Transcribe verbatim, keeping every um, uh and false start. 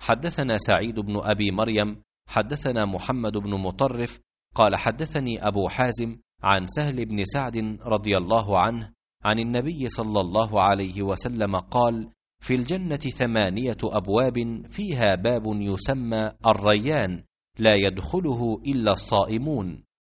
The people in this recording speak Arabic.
حدثنا سعيد بن أبي مريم حدثنا محمد بن مطرف قال حدثني أبو حازم عن سهل بن سعد رضي الله عنه عن النبي صلى الله عليه وسلم قال: في الجنة ثمانية أبواب فيها باب يسمى الريان لا يدخله إلا الصائمون،